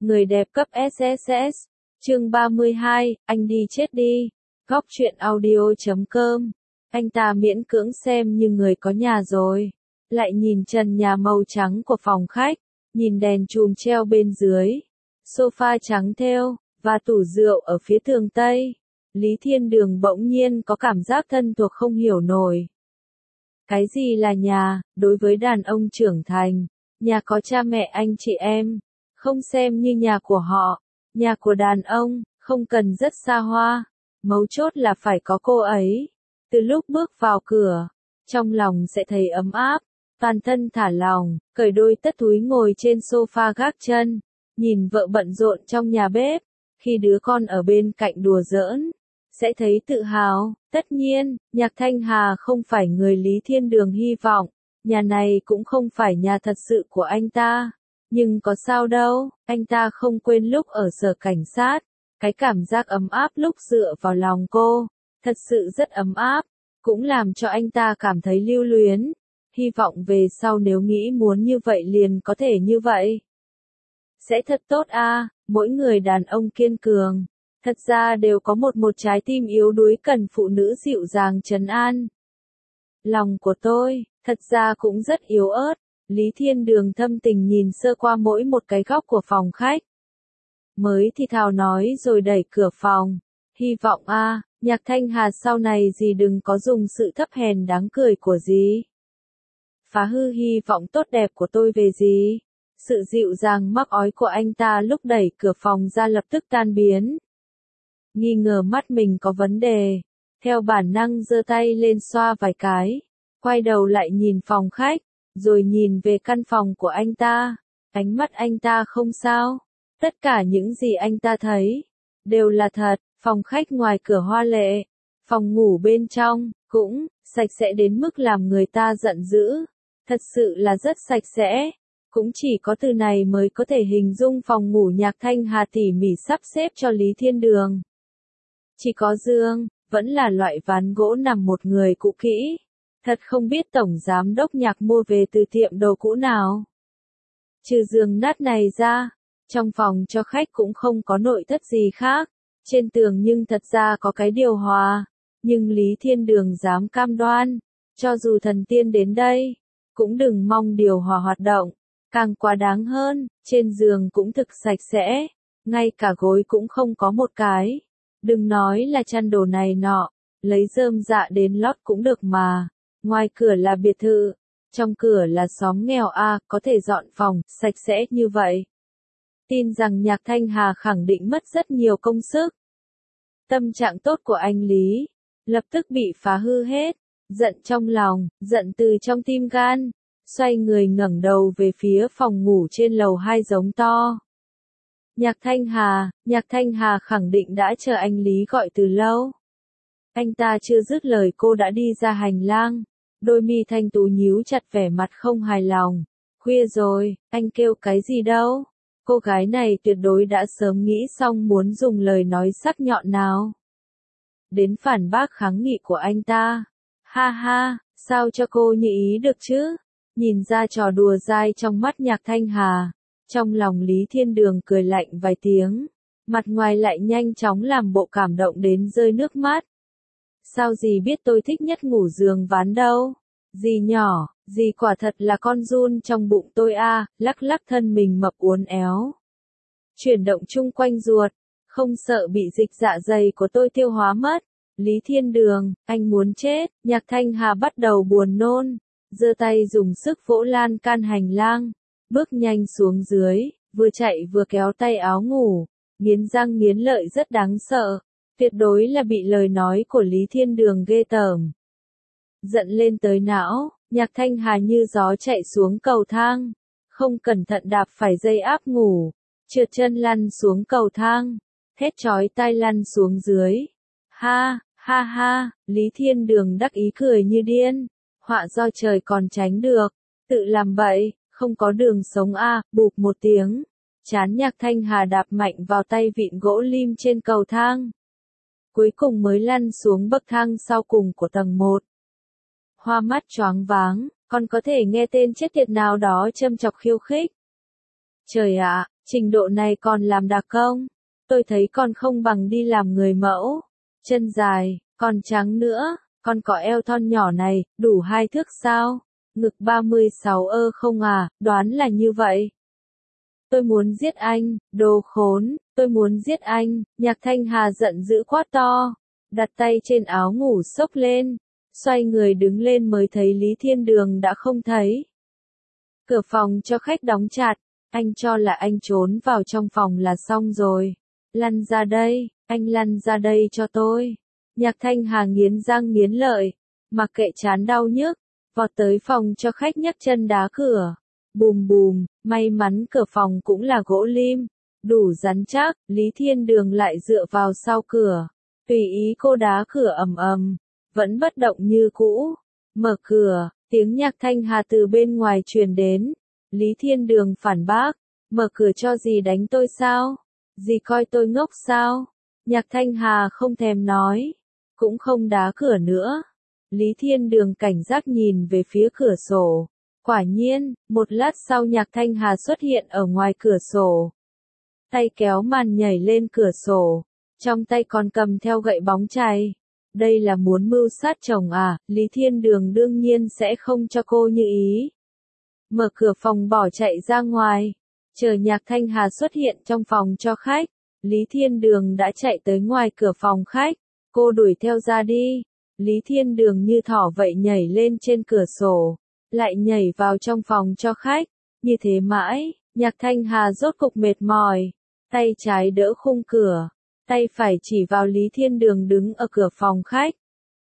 Người đẹp cấp SSS. Chương 32, anh đi chết đi. Góc truyện audio.com. Anh ta miễn cưỡng xem như người có nhà rồi. Lại nhìn trần nhà màu trắng của phòng khách, nhìn đèn chùm treo bên dưới, sofa trắng thêu, và tủ rượu ở phía tường Tây. Lý Thiên Đường bỗng nhiên có cảm giác thân thuộc không hiểu nổi. Cái gì là nhà, đối với đàn ông trưởng thành, nhà có cha mẹ anh chị em, không xem như nhà của họ. Nhà của đàn ông, không cần rất xa hoa, mấu chốt là phải có cô ấy. Từ lúc bước vào cửa, trong lòng sẽ thấy ấm áp, toàn thân thả lỏng, cởi đôi tất túi ngồi trên sofa gác chân, nhìn vợ bận rộn trong nhà bếp, khi đứa con ở bên cạnh đùa giỡn, sẽ thấy tự hào. Tất nhiên, Nhạc Thanh Hà không phải người Lý Thiên Đường hy vọng, nhà này cũng không phải nhà thật sự của anh ta. Nhưng có sao đâu, anh ta không quên lúc ở sở cảnh sát, cái cảm giác ấm áp lúc dựa vào lòng cô, thật sự rất ấm áp, cũng làm cho anh ta cảm thấy lưu luyến, hy vọng về sau nếu nghĩ muốn như vậy liền có thể như vậy. Sẽ thật tốt à, mỗi người đàn ông kiên cường, thật ra đều có một trái tim yếu đuối cần phụ nữ dịu dàng trấn an. Lòng của tôi, thật ra cũng rất yếu ớt. Lý Thiên Đường thâm tình nhìn sơ qua mỗi một cái góc của phòng khách. Mới thì thào nói rồi đẩy cửa phòng. Hy vọng Nhạc Thanh Hà sau này gì đừng có dùng sự thấp hèn đáng cười của gì. Phá hư hy vọng tốt đẹp của tôi về gì. Sự dịu dàng mắc ói của anh ta lúc đẩy cửa phòng ra lập tức tan biến. Nghi ngờ mắt mình có vấn đề. Theo bản năng giơ tay lên xoa vài cái. Quay đầu lại nhìn phòng khách. Rồi nhìn về căn phòng của anh ta, ánh mắt anh ta không sao, tất cả những gì anh ta thấy, đều là thật. Phòng khách ngoài cửa hoa lệ, phòng ngủ bên trong, cũng, sạch sẽ đến mức làm người ta giận dữ, thật sự là rất sạch sẽ, cũng chỉ có từ này mới có thể hình dung phòng ngủ Nhạc Thanh Hà tỉ mỉ sắp xếp cho Lý Thiên Đường. Chỉ có giường, vẫn là loại ván gỗ nằm một người cũ kỹ. Thật không biết tổng giám đốc Nhạc mua về từ tiệm đồ cũ nào. Trừ giường nát này ra, trong phòng cho khách cũng không có nội thất gì khác. Trên tường nhưng thật ra có cái điều hòa. Nhưng Lý Thiên Đường dám cam đoan, cho dù thần tiên đến đây, cũng đừng mong điều hòa hoạt động. Càng quá đáng hơn, trên giường cũng thực sạch sẽ, ngay cả gối cũng không có một cái. Đừng nói là chăn đồ này nọ, lấy rơm dạ đến lót cũng được mà. Ngoài cửa là biệt thự, trong cửa là xóm nghèo có thể dọn phòng, sạch sẽ như vậy. Tin rằng Nhạc Thanh Hà khẳng định mất rất nhiều công sức. Tâm trạng tốt của anh Lý, lập tức bị phá hư hết, giận trong lòng, giận từ trong tim gan, xoay người ngẩng đầu về phía phòng ngủ trên lầu 2 giống to. Nhạc Thanh Hà khẳng định đã chờ anh Lý gọi từ lâu. Anh ta chưa dứt lời cô đã đi ra hành lang. Đôi mi thanh tú nhíu chặt vẻ mặt không hài lòng. Khuya rồi, anh kêu cái gì đâu? Cô gái này tuyệt đối đã sớm nghĩ xong muốn dùng lời nói sắc nhọn nào. Đến phản bác kháng nghị của anh ta. Ha ha, sao cho cô như ý được chứ? Nhìn ra trò đùa dai trong mắt Nhạc Thanh Hà. Trong lòng Lý Thiên Đường cười lạnh vài tiếng. Mặt ngoài lại nhanh chóng làm bộ cảm động đến rơi nước mắt. Sao dì biết tôi thích nhất ngủ giường ván đâu? Dì nhỏ, dì quả thật là con giun trong bụng tôi lắc lắc thân mình mập uốn éo. Chuyển động chung quanh ruột, không sợ bị dịch dạ dày của tôi tiêu hóa mất. Lý Thiên Đường, anh muốn chết. Nhạc Thanh Hà bắt đầu buồn nôn, giơ tay dùng sức vỗ lan can hành lang, bước nhanh xuống dưới, vừa chạy vừa kéo tay áo ngủ, nghiến răng nghiến lợi rất đáng sợ. Tuyệt đối là bị lời nói của Lý Thiên Đường ghê tởm. Giận lên tới não, Nhạc Thanh Hà như gió chạy xuống cầu thang. Không cẩn thận đạp phải dây áp ngủ. Trượt chân lăn xuống cầu thang. Thét chói tai lăn xuống dưới. Ha, ha ha, Lý Thiên Đường đắc ý cười như điên. Họa do trời còn tránh được. Tự làm bậy, không có đường sống bụp một tiếng. Trán Nhạc Thanh Hà đạp mạnh vào tay vịn gỗ lim trên cầu thang. Cuối cùng mới lăn xuống bậc thang sau cùng của tầng 1. Hoa mắt choáng váng, còn có thể nghe tên chết tiệt nào đó châm chọc khiêu khích. Trời ạ, Trình độ này còn làm đặc công. Tôi thấy còn không bằng đi làm người mẫu. Chân dài, còn trắng nữa, còn có eo thon nhỏ này, đủ 2 thước sao? Ngực 36 không à, đoán là như vậy. Tôi muốn giết anh, đồ khốn, tôi muốn giết anh, Nhạc Thanh Hà giận dữ quát to, đặt tay trên áo ngủ xốc lên, xoay người đứng lên mới thấy Lý Thiên Đường đã không thấy. Cửa phòng cho khách đóng chặt, anh cho là anh trốn vào trong phòng là xong rồi. Lăn ra đây, anh lăn ra đây cho tôi. Nhạc Thanh Hà nghiến răng nghiến lợi, mặc kệ chán đau nhức, vọt tới phòng cho khách nhấc chân đá cửa. Bùm bùm, may mắn cửa phòng cũng là gỗ lim, đủ rắn chắc, Lý Thiên Đường lại dựa vào sau cửa. Tùy ý cô đá cửa ầm ầm, vẫn bất động như cũ. Mở cửa, tiếng Nhạc Thanh Hà từ bên ngoài truyền đến. Lý Thiên Đường phản bác, mở cửa cho gì đánh tôi sao? Dì coi tôi ngốc sao? Nhạc Thanh Hà không thèm nói, cũng không đá cửa nữa. Lý Thiên Đường cảnh giác nhìn về phía cửa sổ. Quả nhiên, một lát sau Nhạc Thanh Hà xuất hiện ở ngoài cửa sổ. Tay kéo màn nhảy lên cửa sổ, trong tay còn cầm theo gậy bóng chày. Đây là muốn mưu sát chồng à? Lý Thiên Đường đương nhiên sẽ không cho cô như ý. Mở cửa phòng bỏ chạy ra ngoài, chờ Nhạc Thanh Hà xuất hiện trong phòng cho khách. Lý Thiên Đường đã chạy tới ngoài cửa phòng khách, cô đuổi theo ra đi. Lý Thiên Đường như thỏ vậy nhảy lên trên cửa sổ, lại nhảy vào trong phòng cho khách. Như thế mãi, Nhạc Thanh Hà rốt cục mệt mỏi, tay trái đỡ khung cửa, tay phải chỉ vào Lý Thiên Đường đứng ở cửa phòng khách.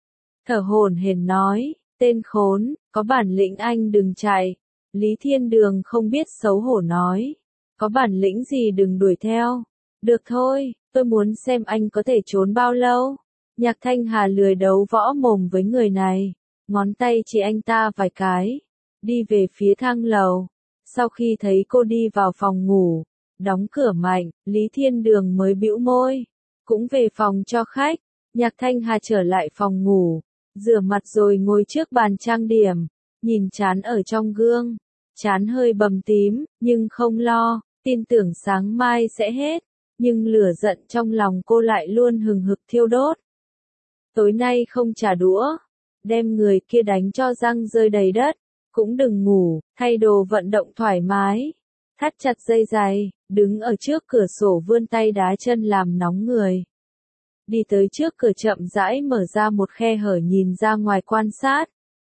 Thở hổn hển nói, tên khốn, có bản lĩnh anh đừng chạy. Lý Thiên Đường không biết xấu hổ nói, có bản lĩnh gì đừng đuổi theo. Được thôi, tôi muốn xem anh có thể trốn bao lâu. Nhạc Thanh Hà lười đấu võ mồm với người này, ngón tay chỉ anh ta vài cái, đi về phía thang lầu. Sau khi thấy cô đi vào phòng ngủ, đóng cửa mạnh, Lý Thiên Đường mới bĩu môi, cũng về phòng cho khách. Nhạc Thanh Hà trở lại phòng ngủ, rửa mặt rồi ngồi trước bàn trang điểm, nhìn trán ở trong gương, trán hơi bầm tím, nhưng không lo, tin tưởng sáng mai sẽ hết, nhưng lửa giận trong lòng cô lại luôn hừng hực thiêu đốt. Tối nay không trả đũa, đem người kia đánh cho răng rơi đầy đất, cũng đừng ngủ, thay đồ vận động thoải mái, thắt chặt dây giày, đứng ở trước cửa sổ vươn tay đá chân làm nóng người. Đi tới trước cửa chậm rãi mở ra một khe hở nhìn ra ngoài quan sát.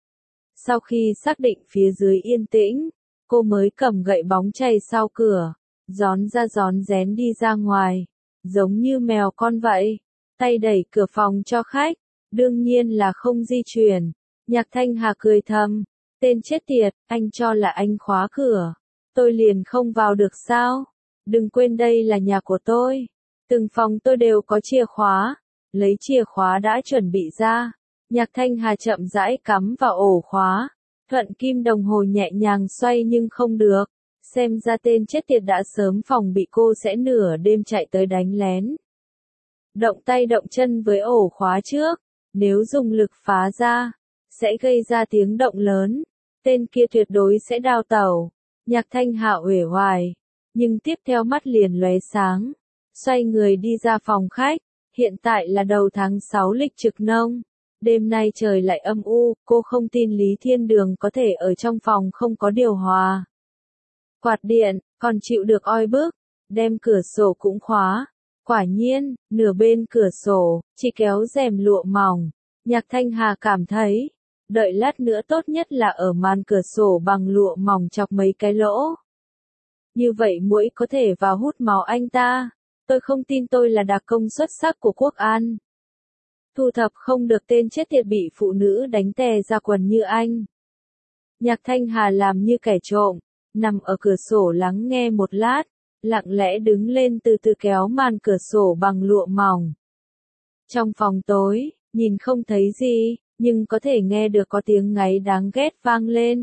Sau khi xác định phía dưới yên tĩnh, cô mới cầm gậy bóng chày sau cửa, rón ra rón rén đi ra ngoài, giống như mèo con vậy, tay đẩy cửa phòng cho khách, đương nhiên là không di chuyển. Nhạc Thanh Hà cười thầm, tên chết tiệt, anh cho là anh khóa cửa, tôi liền không vào được sao? Đừng quên đây là nhà của tôi, từng phòng tôi đều có chìa khóa, lấy chìa khóa đã chuẩn bị ra. Nhạc Thanh Hà chậm rãi cắm vào ổ khóa, thuận kim đồng hồ nhẹ nhàng xoay nhưng không được, xem ra tên chết tiệt đã sớm phòng bị cô sẽ nửa đêm chạy tới đánh lén. Động tay động chân với ổ khóa trước, nếu dùng lực phá ra, sẽ gây ra tiếng động lớn, tên kia tuyệt đối sẽ đào tẩu. Nhạc Thanh Hà uể oải, nhưng tiếp theo mắt liền lóe sáng, xoay người đi ra phòng khách. Hiện tại là đầu tháng 6 lịch trực nông, đêm nay trời lại âm u, cô không tin Lý Thiên Đường có thể ở trong phòng không có điều hòa. Quạt điện, còn chịu được oi bức, đem cửa sổ cũng khóa. Quả nhiên, nửa bên cửa sổ, chỉ kéo rèm lụa mỏng. Nhạc Thanh Hà cảm thấy, đợi lát nữa tốt nhất là ở màn cửa sổ bằng lụa mỏng chọc mấy cái lỗ. Như vậy muỗi có thể vào hút máu anh ta. Tôi không tin tôi là đặc công xuất sắc của Quốc An. Thu thập không được tên chết tiệt bị phụ nữ đánh tè ra quần như anh. Nhạc Thanh Hà làm như kẻ trộm, nằm ở cửa sổ lắng nghe một lát, lặng lẽ đứng lên từ từ kéo màn cửa sổ bằng lụa mỏng. Trong phòng tối, nhìn không thấy gì, nhưng có thể nghe được có tiếng ngáy đáng ghét vang lên.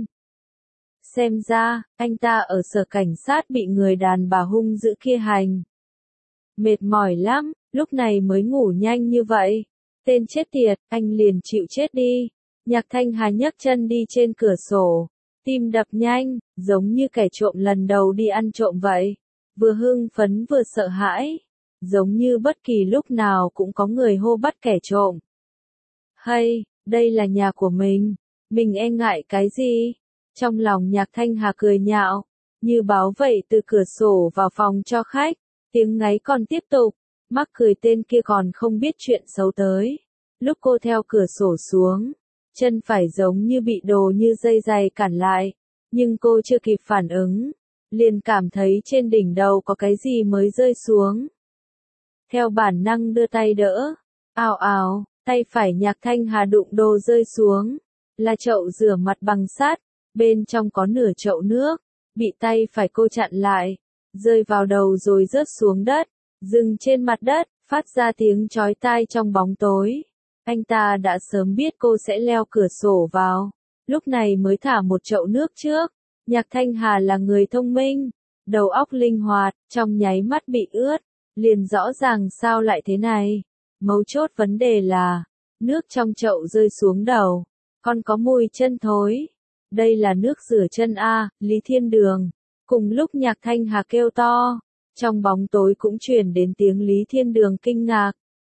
Xem ra, anh ta ở sở cảnh sát bị người đàn bà hung dữ kia hành. Mệt mỏi lắm, lúc này mới ngủ nhanh như vậy. Tên chết tiệt, anh liền chịu chết đi. Nhạc Thanh Hà nhấc chân đi trên cửa sổ, tim đập nhanh, giống như kẻ trộm lần đầu đi ăn trộm vậy. vừa hưng phấn vừa sợ hãi, giống như bất kỳ lúc nào cũng có người hô bắt kẻ trộm. Hay, đây là nhà của mình e ngại cái gì? Trong lòng Nhạc Thanh Hà cười nhạo, như báo vậy từ cửa sổ vào phòng cho khách, tiếng ngáy còn tiếp tục, mắc cười tên kia còn không biết chuyện xấu tới. Lúc cô theo cửa sổ xuống, chân phải giống như bị đồ như dây giày cản lại, nhưng cô chưa kịp phản ứng, liền cảm thấy trên đỉnh đầu có cái gì mới rơi xuống. Theo bản năng đưa tay đỡ, ào ào, tay phải Nhạc Thanh Hà đụng đồ rơi xuống, là chậu rửa mặt bằng sắt, bên trong có nửa chậu nước, bị tay phải cô chặn lại, rơi vào đầu rồi rớt xuống đất, dừng trên mặt đất, phát ra tiếng chói tai trong bóng tối. Anh ta đã sớm biết cô sẽ leo cửa sổ vào, lúc này mới thả một chậu nước trước. Nhạc Thanh Hà là người thông minh, đầu óc linh hoạt, trong nháy mắt bị ướt, liền rõ ràng sao lại thế này. Mấu chốt vấn đề là, nước trong chậu rơi xuống đầu, còn có mùi chân thối. Đây là nước rửa chân a, Lý Thiên Đường. Cùng lúc Nhạc Thanh Hà kêu to, trong bóng tối cũng truyền đến tiếng Lý Thiên Đường kinh ngạc.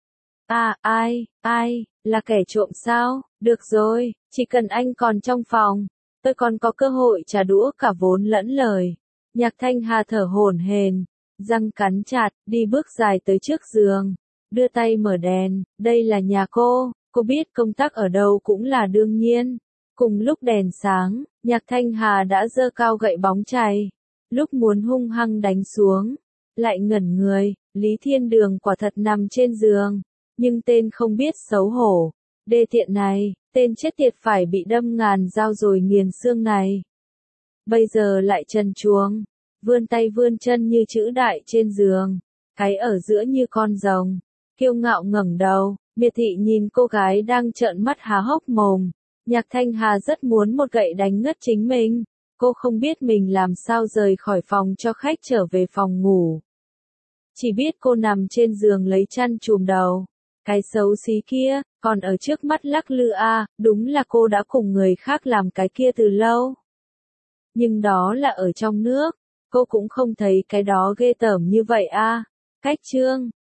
Ai, là kẻ trộm sao? Được rồi, chỉ cần anh còn trong phòng, tôi còn có cơ hội trả đũa cả vốn lẫn lời. Nhạc Thanh Hà thở hổn hển, răng cắn chặt, đi bước dài tới trước giường, đưa tay mở đèn, đây là nhà cô biết công tắc ở đâu cũng là đương nhiên. Cùng lúc đèn sáng, Nhạc Thanh Hà đã giơ cao gậy bóng chày, lúc muốn hung hăng đánh xuống, lại ngẩn người, Lý Thiên Đường quả thật nằm trên giường, nhưng tên không biết xấu hổ, đê tiện này, tên chết tiệt phải bị đâm ngàn dao rồi nghiền xương này. Bây giờ lại trần truồng, vươn tay vươn chân như chữ đại trên giường, cái ở giữa như con rồng, kiêu ngạo ngẩng đầu, miệt thị nhìn cô gái đang trợn mắt há hốc mồm. Nhạc Thanh Hà rất muốn một gậy đánh ngất chính mình, cô không biết mình làm sao rời khỏi phòng cho khách trở về phòng ngủ. Chỉ biết cô nằm trên giường lấy chăn trùm đầu, cái xấu xí kia, còn ở trước mắt lắc lư đúng là cô đã cùng người khác làm cái kia từ lâu. Nhưng đó là ở trong nước, cô cũng không thấy cái đó ghê tởm như vậy Cách chương